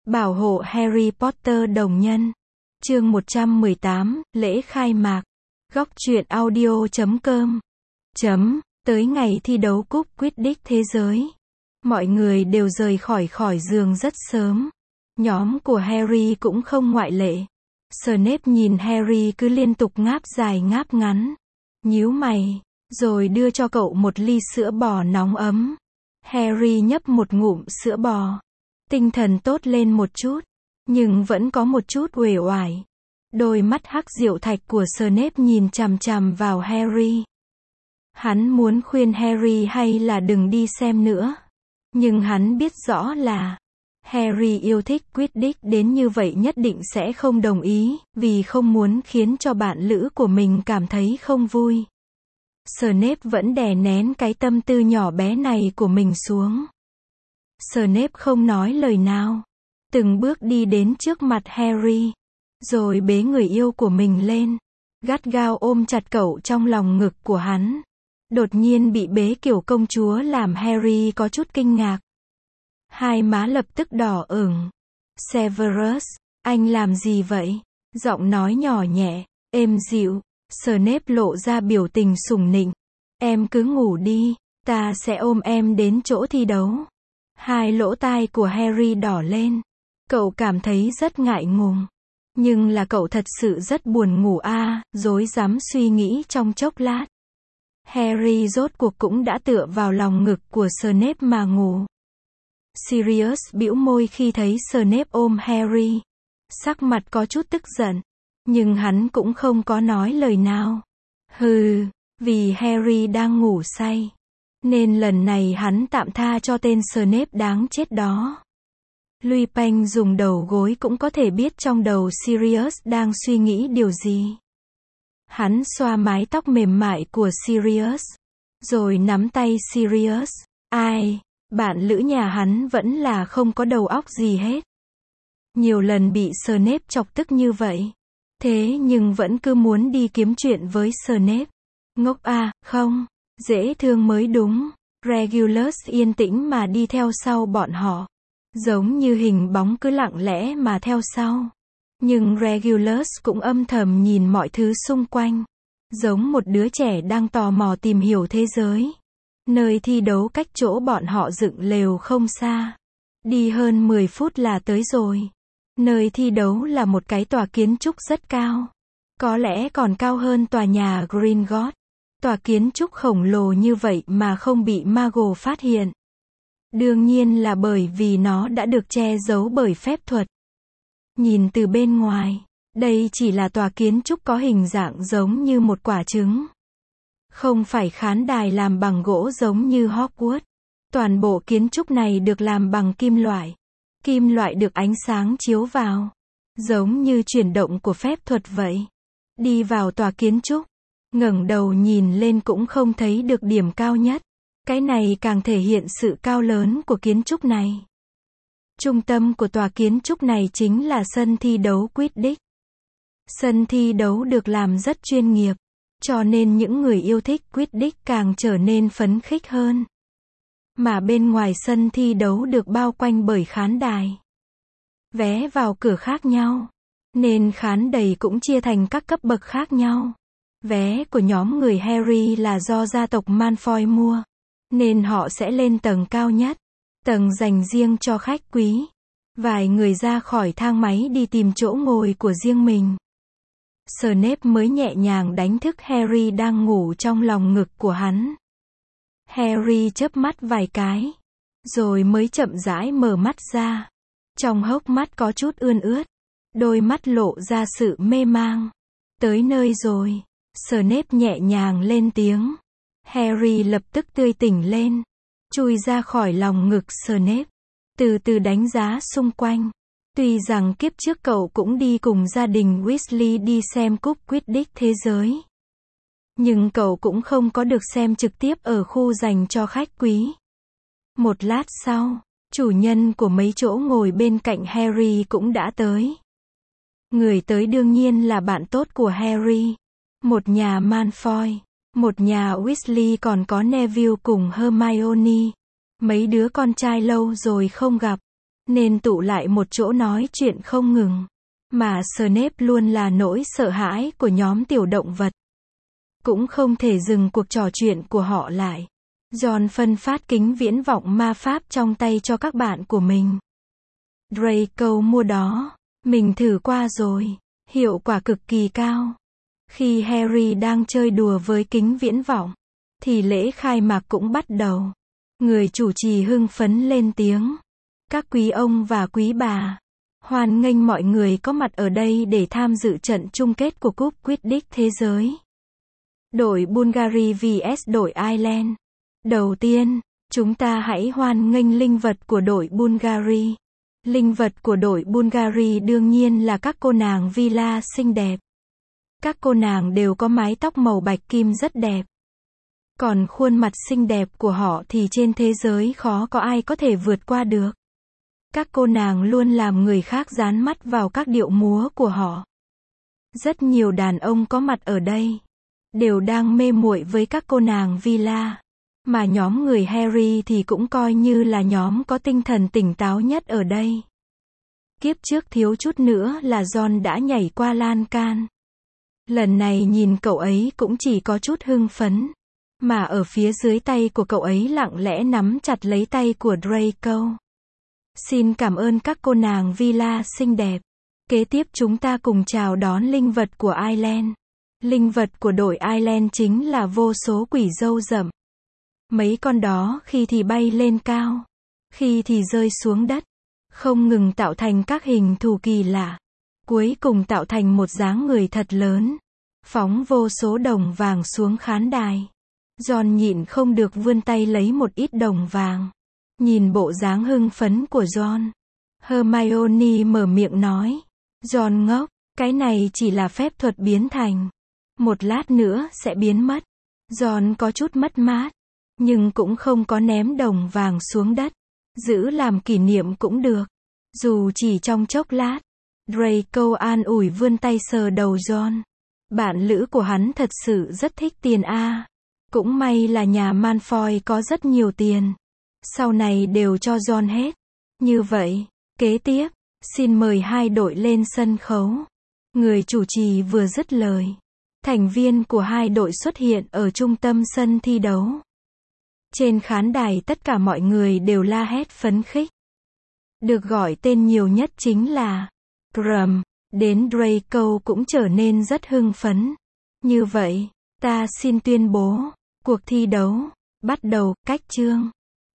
Bảo hộ Harry Potter đồng nhân. Chương 118, lễ khai mạc. Góc truyện audio.com. Tới ngày thi đấu cúp Quidditch thế giới, mọi người đều rời khỏi giường rất sớm. Nhóm của Harry cũng không ngoại lệ. Snape nhìn Harry cứ liên tục ngáp dài ngáp ngắn, nhíu mày, rồi đưa cho cậu một ly sữa bò nóng ấm. Harry nhấp một ngụm sữa bò, tinh thần tốt lên một chút, nhưng vẫn có một chút uể oải. Đôi mắt hắc diệu thạch của Snape nhìn chằm chằm vào Harry. Hắn muốn khuyên Harry hay là đừng đi xem nữa. Nhưng hắn biết rõ là Harry yêu thích Quidditch đến như vậy nhất định sẽ không đồng ý, vì không muốn khiến cho bạn lữ của mình cảm thấy không vui. Snape vẫn đè nén cái tâm tư nhỏ bé này của mình xuống. Snape không nói lời nào, từng bước đi đến trước mặt Harry, rồi bế người yêu của mình lên, gắt gao ôm chặt cậu trong lòng ngực của hắn. Đột nhiên bị bế kiểu công chúa làm Harry có chút kinh ngạc. Hai má lập tức đỏ ửng. Severus, anh làm gì vậy? Giọng nói nhỏ nhẹ, êm dịu. Snape lộ ra biểu tình sủng nịnh. Em cứ ngủ đi, ta sẽ ôm em đến chỗ thi đấu. Hai lỗ tai của Harry đỏ lên. Cậu cảm thấy rất ngại ngùng. Nhưng là cậu thật sự rất buồn ngủ rối rắm suy nghĩ trong chốc lát. Harry rốt cuộc cũng đã tựa vào lòng ngực của Snape mà ngủ. Sirius bĩu môi khi thấy Snape ôm Harry. Sắc mặt có chút tức giận, nhưng hắn cũng không có nói lời nào. Vì Harry đang ngủ say, nên lần này hắn tạm tha cho tên Snape đáng chết đó. Lupin dùng đầu gối cũng có thể biết trong đầu Sirius đang suy nghĩ điều gì. Hắn xoa mái tóc mềm mại của Sirius, rồi nắm tay Sirius. Bạn lữ nhà hắn vẫn là không có đầu óc gì hết. Nhiều lần bị Snape chọc tức như vậy, thế nhưng vẫn cứ muốn đi kiếm chuyện với Snape. Ngốc không, dễ thương mới đúng. Regulus yên tĩnh mà đi theo sau bọn họ, giống như hình bóng cứ lặng lẽ mà theo sau. Nhưng Regulus cũng âm thầm nhìn mọi thứ xung quanh, giống một đứa trẻ đang tò mò tìm hiểu thế giới. Nơi thi đấu cách chỗ bọn họ dựng lều không xa. Đi hơn 10 phút là tới rồi. Nơi thi đấu là một cái tòa kiến trúc rất cao. Có lẽ còn cao hơn tòa nhà Gringotts. Tòa kiến trúc khổng lồ như vậy mà không bị Muggle phát hiện. Đương nhiên là bởi vì nó đã được che giấu bởi phép thuật. Nhìn từ bên ngoài, đây chỉ là tòa kiến trúc có hình dạng giống như một quả trứng. Không phải khán đài làm bằng gỗ giống như Hogwarts. Toàn bộ kiến trúc này được làm bằng kim loại. Kim loại được ánh sáng chiếu vào, giống như chuyển động của phép thuật vậy. Đi vào tòa kiến trúc, ngẩng đầu nhìn lên cũng không thấy được điểm cao nhất. Cái này càng thể hiện sự cao lớn của kiến trúc này. Trung tâm của tòa kiến trúc này chính là sân thi đấu Quidditch. Sân thi đấu được làm rất chuyên nghiệp, cho nên những người yêu thích Quidditch càng trở nên phấn khích hơn. Mà bên ngoài sân thi đấu được bao quanh bởi khán đài. Vé vào cửa khác nhau, nên khán đài cũng chia thành các cấp bậc khác nhau. Vé của nhóm người Harry là do gia tộc Malfoy mua, nên họ sẽ lên tầng cao nhất, tầng dành riêng cho khách quý. Vài người ra khỏi thang máy đi tìm chỗ ngồi của riêng mình. Snape mới nhẹ nhàng đánh thức Harry đang ngủ trong lòng ngực của hắn. Harry chớp mắt vài cái, rồi mới chậm rãi mở mắt ra. Trong hốc mắt có chút ươn ướt, đôi mắt lộ ra sự mê mang. Tới nơi rồi, Snape nhẹ nhàng lên tiếng. Harry lập tức tươi tỉnh lên, chui ra khỏi lòng ngực Snape, từ từ đánh giá xung quanh. Tuy rằng kiếp trước cậu cũng đi cùng gia đình Weasley đi xem cúp Quidditch thế giới, nhưng cậu cũng không có được xem trực tiếp ở khu dành cho khách quý. Một lát sau, chủ nhân của mấy chỗ ngồi bên cạnh Harry cũng đã tới. Người tới đương nhiên là bạn tốt của Harry, một nhà Malfoy, một nhà Weasley, còn có Neville cùng Hermione. Mấy đứa con trai lâu rồi không gặp, nên tụ lại một chỗ nói chuyện không ngừng. Mà Snape luôn là nỗi sợ hãi của nhóm tiểu động vật. Cũng không thể dừng cuộc trò chuyện của họ lại. Ron phân phát kính viễn vọng ma pháp trong tay cho các bạn của mình. Draco mua đó. Mình thử qua rồi. Hiệu quả cực kỳ cao. Khi Harry đang chơi đùa với kính viễn vọng, thì lễ khai mạc cũng bắt đầu. Người chủ trì hưng phấn lên tiếng. Các quý ông và quý bà, hoan nghênh mọi người có mặt ở đây để tham dự trận chung kết của cúp Quidditch thế giới. Đội Bulgari vs đội Ireland. Đầu tiên, chúng ta hãy hoan nghênh linh vật của đội Bulgari. Linh vật của đội Bulgari đương nhiên là các cô nàng Villa xinh đẹp. Các cô nàng đều có mái tóc màu bạch kim rất đẹp. Còn khuôn mặt xinh đẹp của họ thì trên thế giới khó có ai có thể vượt qua được. Các cô nàng luôn làm người khác dán mắt vào các điệu múa của họ. Rất nhiều đàn ông có mặt ở đây đều đang mê muội với các cô nàng Villa. Mà nhóm người Harry thì cũng coi như là nhóm có tinh thần tỉnh táo nhất ở đây. Kiếp trước thiếu chút nữa là Ron đã nhảy qua lan can. Lần này nhìn cậu ấy cũng chỉ có chút hưng phấn. Mà ở phía dưới tay của cậu ấy lặng lẽ nắm chặt lấy tay của Draco. Xin cảm ơn các cô nàng Villa xinh đẹp. Kế tiếp chúng ta cùng chào đón linh vật của Ireland. Linh vật của đội Ireland chính là vô số quỷ râu rậm. Mấy con đó khi thì bay lên cao, khi thì rơi xuống đất, không ngừng tạo thành các hình thù kỳ lạ. Cuối cùng tạo thành một dáng người thật lớn, phóng vô số đồng vàng xuống khán đài. Ron nhịn không được vươn tay lấy một ít đồng vàng. Nhìn bộ dáng hưng phấn của Ron, Hermione mở miệng nói. Ron ngốc, cái này chỉ là phép thuật biến thành. Một lát nữa sẽ biến mất. Ron có chút mất mát, nhưng cũng không có ném đồng vàng xuống đất. Giữ làm kỷ niệm cũng được. Dù chỉ trong chốc lát. Draco an ủi vươn tay sờ đầu Ron. Bạn lữ của hắn thật sự rất thích tiền a. Cũng may là nhà Malfoy có rất nhiều tiền. Sau này đều cho Ron hết. Như vậy, kế tiếp, xin mời hai đội lên sân khấu. Người chủ trì vừa dứt lời, thành viên của hai đội xuất hiện ở trung tâm sân thi đấu. Trên khán đài tất cả mọi người đều la hét phấn khích. Được gọi tên nhiều nhất chính là Krum. Đến Draco cũng trở nên rất hưng phấn. Như vậy, ta xin tuyên bố, cuộc thi đấu bắt đầu. Cách chương